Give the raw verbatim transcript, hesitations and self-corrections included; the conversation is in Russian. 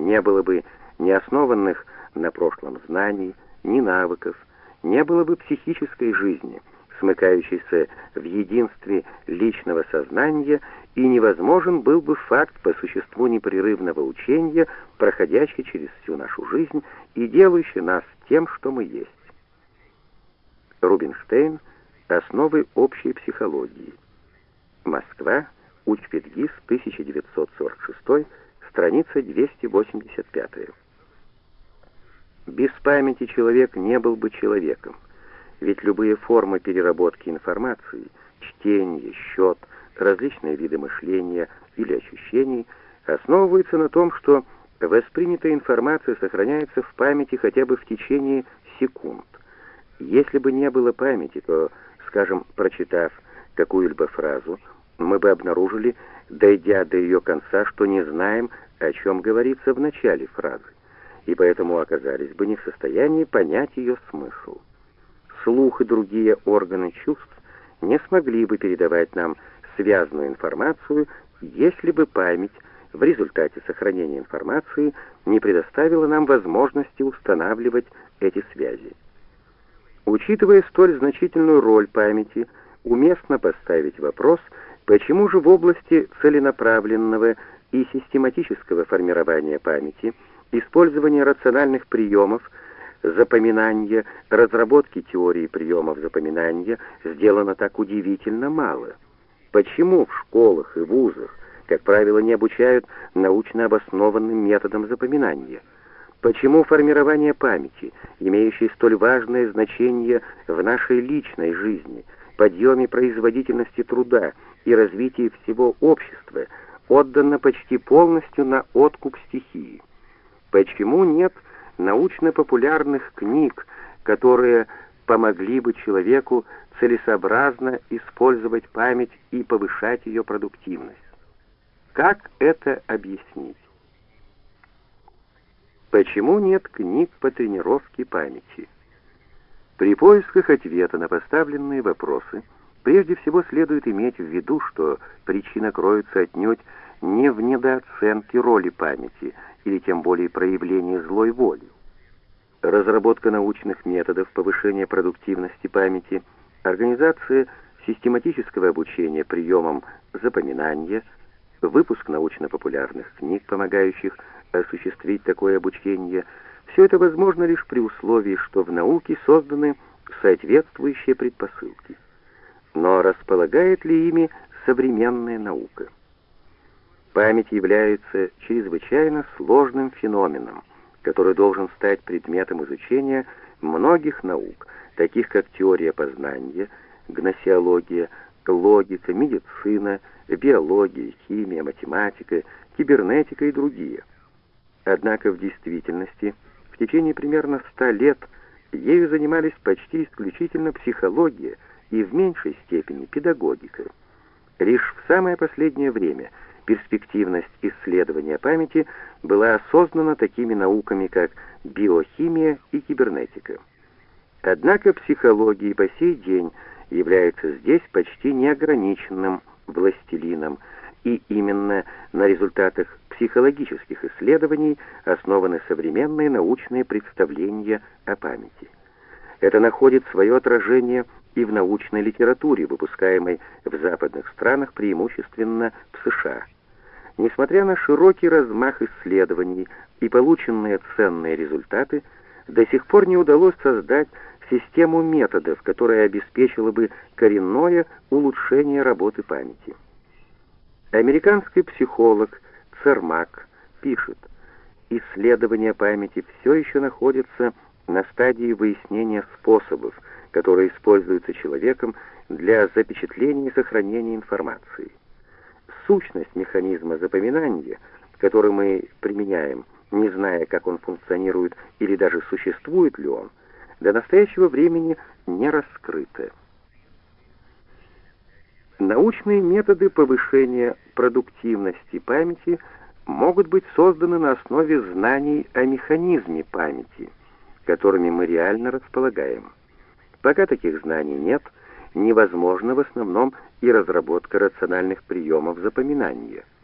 Не было бы ни основанных на прошлом знаний, ни навыков, не было бы психической жизни, смыкающейся в единстве личного сознания, и невозможен был бы факт по существу непрерывного учения, проходящий через всю нашу жизнь и делающий нас тем, что мы есть. Рубинштейн. Основы общей психологии. Москва. Учпедгиз, тысяча девятьсот сорок шестой, страница двести восемьдесят пятая. Без памяти человек не был бы человеком, ведь любые формы переработки информации, чтение, счет, различные виды мышления или ощущений основываются на том, что воспринятая информация сохраняется в памяти хотя бы в течение секунд. Если бы не было памяти, то, скажем, прочитав какую-либо фразу, мы бы обнаружили, дойдя до ее конца, что не знаем, о чем говорится в начале фразы, и поэтому оказались бы не в состоянии понять ее смысл. Слух и другие органы чувств не смогли бы передавать нам связанную информацию, если бы память в результате сохранения информации не предоставила нам возможности устанавливать эти связи. Учитывая столь значительную роль памяти, уместно поставить вопрос, почему же в области целенаправленного и систематического формирования памяти, использования рациональных приемов, запоминания, разработки теории приемов запоминания сделано так удивительно мало? Почему в школах и вузах, как правило, не обучают научно обоснованным методам запоминания? Почему формирование памяти, имеющее столь важное значение в нашей личной жизни, подъеме производительности труда и развитии всего общества, отдано почти полностью на откуп стихии? Почему нет научно-популярных книг, которые помогли бы человеку целесообразно использовать память и повышать ее продуктивность? Как это объяснить? Почему нет книг по тренировке памяти? При поисках ответа на поставленные вопросы прежде всего следует иметь в виду, что причина кроется отнюдь не в недооценке роли памяти или тем более проявлении злой воли. Разработка научных методов повышения продуктивности памяти, организация систематического обучения приемам запоминания, выпуск научно-популярных книг, помогающих осуществить такое обучение, все это возможно лишь при условии, что в науке созданы соответствующие предпосылки. Но располагает ли ими современная наука? Память является чрезвычайно сложным феноменом, который должен стать предметом изучения многих наук, таких как теория познания, гносеология, логика, медицина, биология, химия, математика, кибернетика и другие. Однако в действительности в течение примерно ста лет ею занимались почти исключительно психология и в меньшей степени педагогика. Лишь в самое последнее время перспективность исследования памяти была осознана такими науками, как биохимия и кибернетика. Однако психология по сей день является здесь почти неограниченным властелином, и именно на результатах психологических исследований основаны современные научные представления о памяти. Это находит свое отражение и в научной литературе, выпускаемой в западных странах, преимущественно в США. Несмотря на широкий размах исследований и полученные ценные результаты, до сих пор не удалось создать систему методов, которая обеспечила бы коренное улучшение работы памяти. Американский психолог Цермак пишет: исследования памяти все еще находятся на стадии выяснения способов, которые используются человеком для запечатления и сохранения информации. Сущность механизма запоминания, который мы применяем, не зная, как он функционирует или даже существует ли он, до настоящего времени не раскрыта. Научные методы повышения продуктивности памяти могут быть созданы на основе знаний о механизме памяти, которыми мы реально располагаем. Пока таких знаний нет, невозможна в основном и разработка рациональных приемов запоминания.